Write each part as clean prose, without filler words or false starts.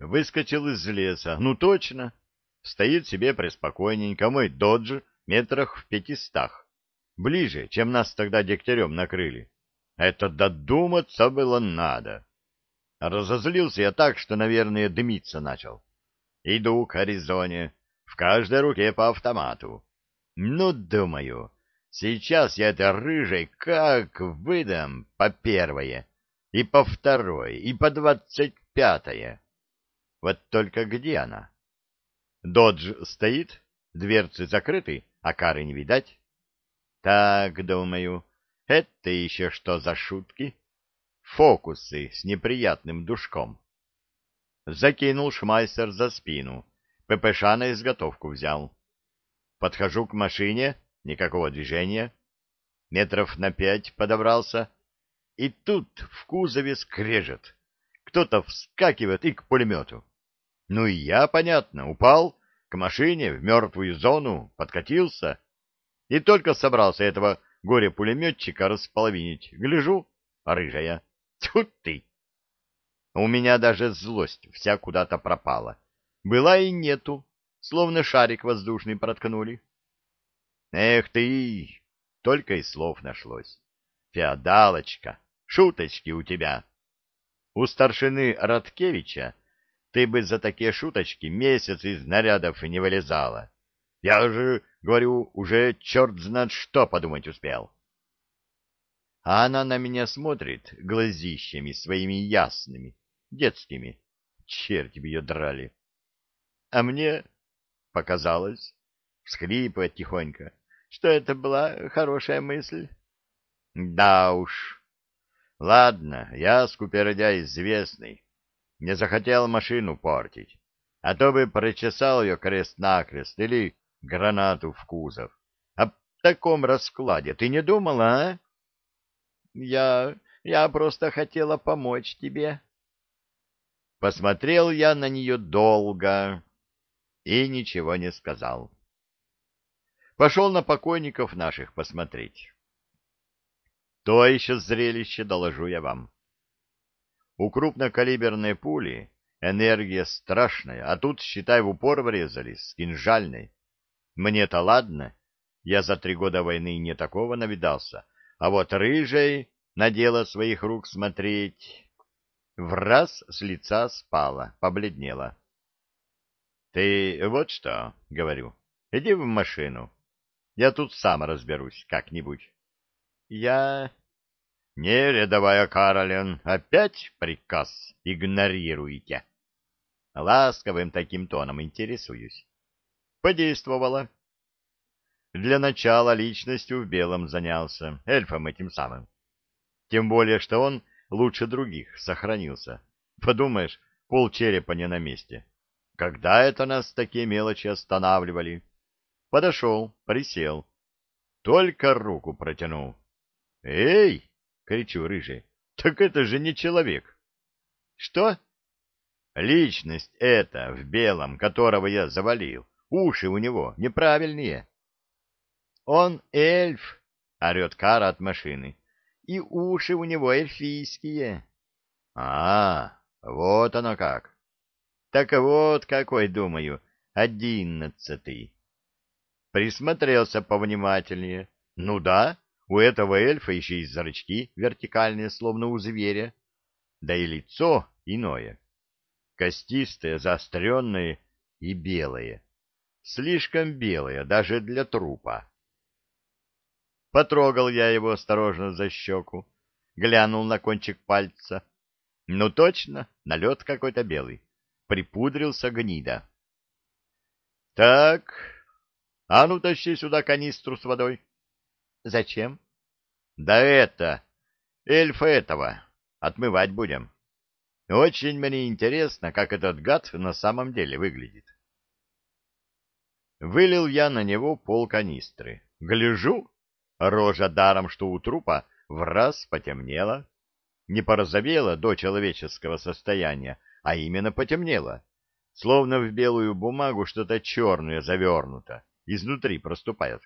Выскочил из леса. Ну, точно. Стоит себе преспокойненько мой доджи метрах в 500. Ближе, чем нас тогда дегтярем накрыли. Это додуматься было надо. Разозлился я так, что, наверное, дымиться начал. Иду к Аризоне, в каждой руке по автомату. Ну, думаю, сейчас я это рыжей как выдам по первое, и по второе, и по 25-е. Вот только где она? Додж стоит, дверцы закрыты, а кары не видать. Так, думаю, это еще что за шутки? Фокусы с неприятным душком. Закинул шмайсер за спину, ППШ на изготовку взял. Подхожу к машине, никакого движения. Метров на 5 подобрался, и тут в кузове скрежет. Кто-то вскакивает и к пулемету. Ну и я, понятно, упал к машине в мертвую зону, подкатился, и только собрался этого горе-пулеметчика располовинить. Гляжу, рыжая. Тьфу ты! У меня даже злость вся куда-то пропала. Была и нету, словно шарик воздушный проткнули. Эх ты! Только и слов нашлось. Феодалочка, шуточки у тебя. У старшины Радкевича ты бы за такие шуточки месяц из нарядов не вылезала. Я же, говорю, уже черт знает что подумать успел. А она на меня смотрит глазищами своими ясными, детскими. Черти бы ее драли. А мне показалось, всхлипывать тихонько, что это была хорошая мысль. Да уж. Ладно, я скупердяй известный. Не захотел машину портить, а то бы прочесал ее крест-накрест или гранату в кузов. О таком раскладе ты не думала, а? Я просто хотела помочь тебе. Посмотрел я на нее долго и ничего не сказал. Пошел на покойников наших посмотреть. То еще зрелище, доложу я вам. У крупнокалиберной пули энергия страшная, а тут, считай, в упор врезались, с кинжальной. Мне-то ладно, я за 3 года войны не такого навидался, а вот рыжей на дело своих рук смотреть... Враз с лица спала, побледнела. — Ты вот что, — говорю, — иди в машину. Я тут сам разберусь как-нибудь. — Я... — Не, рядовая Каролин, опять приказ игнорируете. Ласковым таким тоном интересуюсь. Подействовало. Для начала личностью в белом занялся, эльфом этим самым. Тем более, что он лучше других сохранился. Подумаешь, полчерепа не на месте. Когда это нас такие мелочи останавливали? Подошел, присел. Только руку протянул. «Эй!» — кричу рыжий. «Так это же не человек!» «Что?» «Личность эта, в белом, которого я завалил. Уши у него неправильные». «Он эльф!» — орет Кара от машины. «И уши у него эльфийские». Вот оно как. Так вот какой, думаю, 11-й. Присмотрелся повнимательнее. Ну да, у этого эльфа еще и зрачки вертикальные, словно у зверя. Да и лицо иное. Костистое, заостренное и белое. Слишком белое даже для трупа. Потрогал я его осторожно за щеку, глянул на кончик пальца. Ну точно, налет какой-то белый. Припудрился гнида. Так, а ну тащи сюда канистру с водой. Зачем? Да это, эльфа этого, отмывать будем. Очень мне интересно, как этот гад на самом деле выглядит. Вылил я на него полканистры. Гляжу, рожа даром, что у трупа враз потемнела. Не порозовела до человеческого состояния, а именно потемнела. Словно в белую бумагу что-то черное завернуто, изнутри проступает.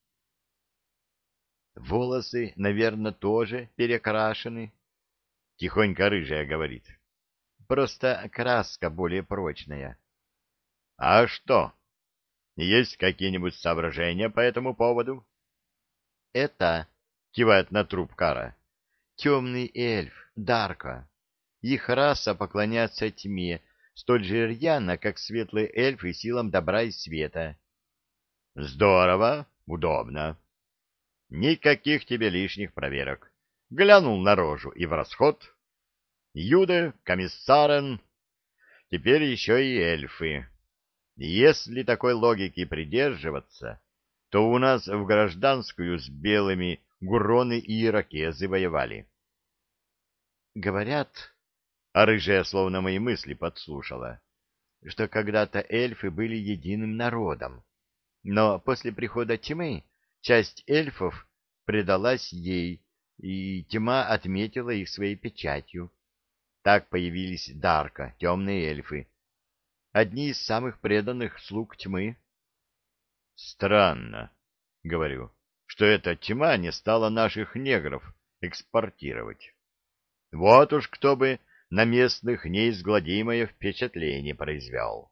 Волосы, наверное, тоже перекрашены. Тихонько рыжая говорит. просто краска более прочная. — А что? Есть какие-нибудь соображения по этому поводу? — Это, — кивает на труп Кара, — темный эльф, Дарко. Их раса поклоняется тьме столь же рьяно, как светлые эльфы силам добра и света. — Здорово, удобно. Никаких тебе лишних проверок. Глянул на рожу и в расход. Юде, комиссарен, теперь еще и эльфы. Если такой логики придерживаться, то у нас в гражданскую с белыми гуроны и иракезы воевали. Говорят, а рыжая словно мои мысли подслушала, что когда-то эльфы были единым народом, но после прихода тьмы часть эльфов предалась ей, и тьма отметила их своей печатью. Так появились Дарка, темные эльфы, одни из самых преданных слуг тьмы. Странно, говорю, что эта тьма не стала наших негров экспортировать. Вот уж кто бы на местных неизгладимое впечатление произвел.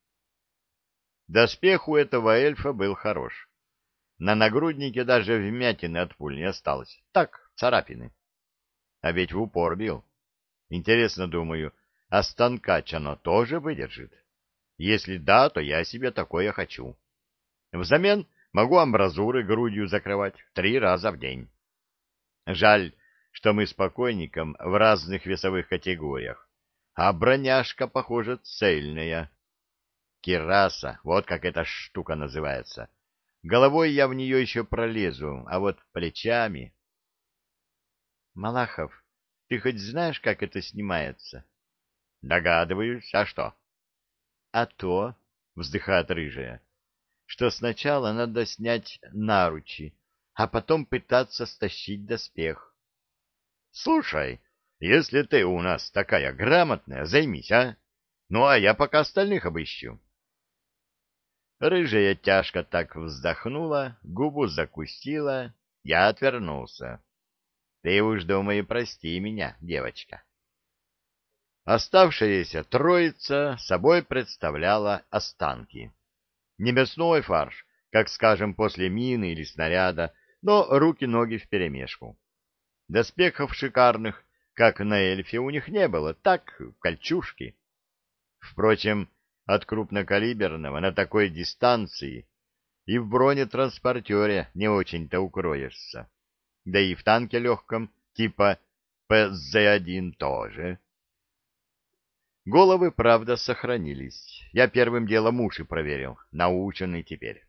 Доспех у этого эльфа был хорош. На нагруднике даже вмятины от пуль не осталось. Так, царапины. А ведь в упор бил. Интересно, думаю, а станкач оно тоже выдержит? Если да, то я себе такое хочу. Взамен могу амбразуры грудью закрывать 3 раза в день. Жаль, что мы с покойником в разных весовых категориях, а броняшка, похоже, цельная. Кираса, вот как эта штука называется. Головой я в нее еще пролезу, а вот плечами... Малахов, ты хоть знаешь, как это снимается? Догадываюсь, а что? А то, вздыхает рыжая, что сначала надо снять наручи, а потом пытаться стащить доспех. Слушай, если ты у нас такая грамотная, займись, а? Ну, а я пока остальных обыщу. Рыжая тяжко так вздохнула, губу закусила, я отвернулся. Ты уж, думаю, прости меня, девочка. Оставшаяся троица собой представляла останки. Не мясной фарш, как, скажем, после мины или снаряда, но руки-ноги вперемешку. Доспехов шикарных, как на эльфе, у них не было, так, кольчужки. Впрочем, от крупнокалиберного на такой дистанции и в бронетранспортере не очень-то укроешься. Да и в танке легком, типа ПЗ-1 тоже. Головы, правда, сохранились. Я первым делом уши проверил, наученный теперь.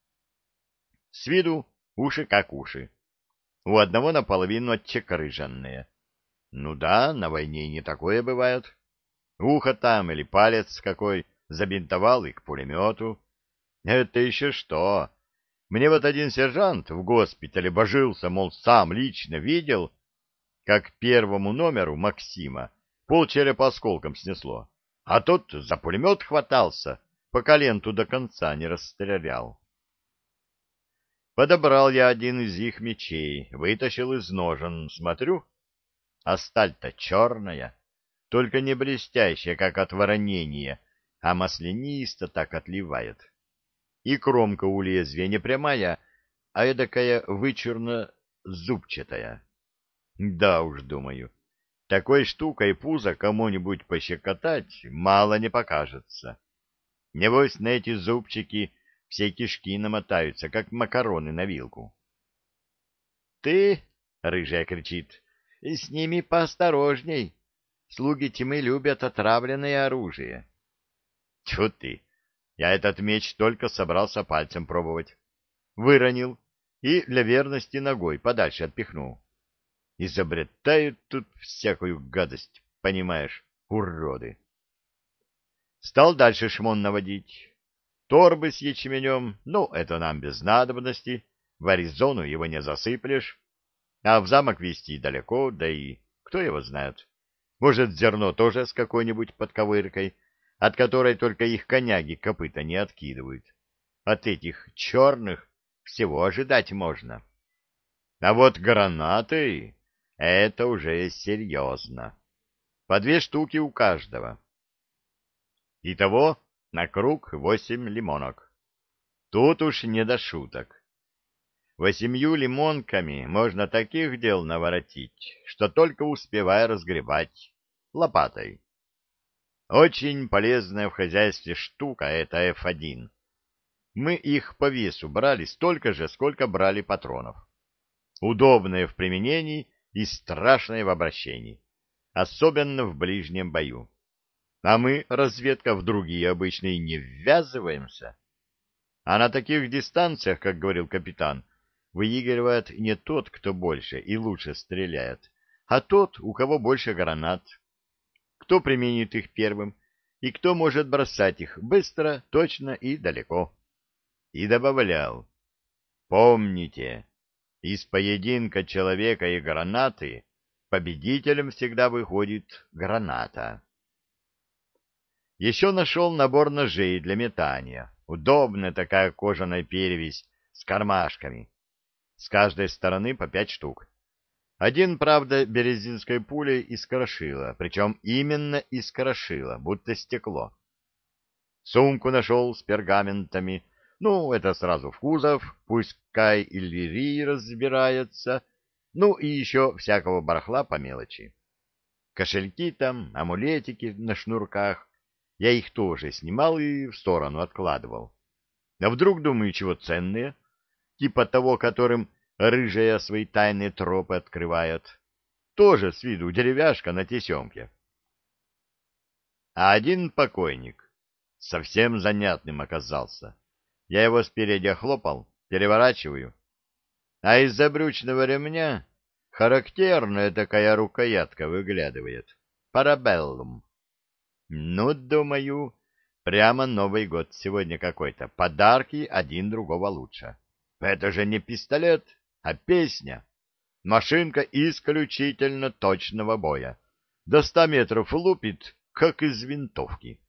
С виду уши как уши. У одного наполовину отчекрыженные. Ну да, на войне не такое бывает. Ухо там или палец какой забинтовал и к пулемету. Это еще что? Мне вот один сержант в госпитале божился, мол, сам лично видел, как первому номеру Максима полчерепа осколком снесло, а тот за пулемет хватался, пока ленту до конца не расстрелял. Подобрал я один из их мечей, вытащил из ножен, смотрю, а сталь-то черная, только не блестящая, как от воронения, а маслянисто так отливает. И кромка у лезвия не прямая, а эдакая вычурно-зубчатая. Да уж, думаю, такой штукой пузо кому-нибудь пощекотать мало не покажется. Небось, на эти зубчики все кишки намотаются, как макароны на вилку. — Ты, — рыжая кричит, — с ними поосторожней. Слуги тьмы любят отравленное оружие. — Тьфу ты! Я этот меч только собрался пальцем пробовать. Выронил и для верности ногой подальше отпихнул. Изобретают тут всякую гадость, понимаешь, уроды. Стал дальше шмон наводить. Торбы с ячменем, ну, это нам без надобности, в Аризону его не засыплешь, а в замок везти далеко, да и кто его знает. Может, зерно тоже с какой-нибудь подковыркой, от которой только их коняги копыта не откидывают. От этих черных всего ожидать можно. А вот гранаты — это уже серьезно. по 2 штуки у каждого. Итого на круг 8 лимонок. Тут уж не до шуток. 8 лимонками можно таких дел наворотить, что только успевай разгребать лопатой. Очень полезная в хозяйстве штука это F1. Мы их по весу брали столько же, сколько брали патронов. Удобное в применении и страшное в обращении, особенно в ближнем бою. А мы, разведка, в другие обычные не ввязываемся. А на таких дистанциях, как говорил капитан, выигрывает не тот, кто больше и лучше стреляет, а тот, у кого больше гранат, кто применит их первым и кто может бросать их быстро, точно и далеко. И добавлял: помните, из поединка человека и гранаты победителем всегда выходит граната. Еще нашел набор ножей для метания. Удобная такая кожаная перевесь с кармашками. С каждой стороны по 5 штук. Один, правда, березинской пулей искрошило, причем именно искрошило, будто стекло. Сумку нашел с пергаментами. Ну, это сразу в кузов, пускай Иллирий разбирается. Ну, и еще всякого барахла по мелочи. Кошельки там, амулетики на шнурках. Я их тоже снимал и в сторону откладывал. А вдруг, думаю, чего ценные? Типа того, которым рыжая свои тайные тропы открывает. Тоже с виду деревяшка на тесемке. А один покойник совсем занятным оказался. Я его спереди охлопал, переворачиваю. А из-за брючного ремня характерная такая рукоятка выглядывает. Парабеллум. Ну, думаю, прямо Новый год сегодня какой-то. Подарки один другого лучше. Это же не пистолет, а песня. Машинка исключительно точного боя. До 100 метров лупит, как из винтовки.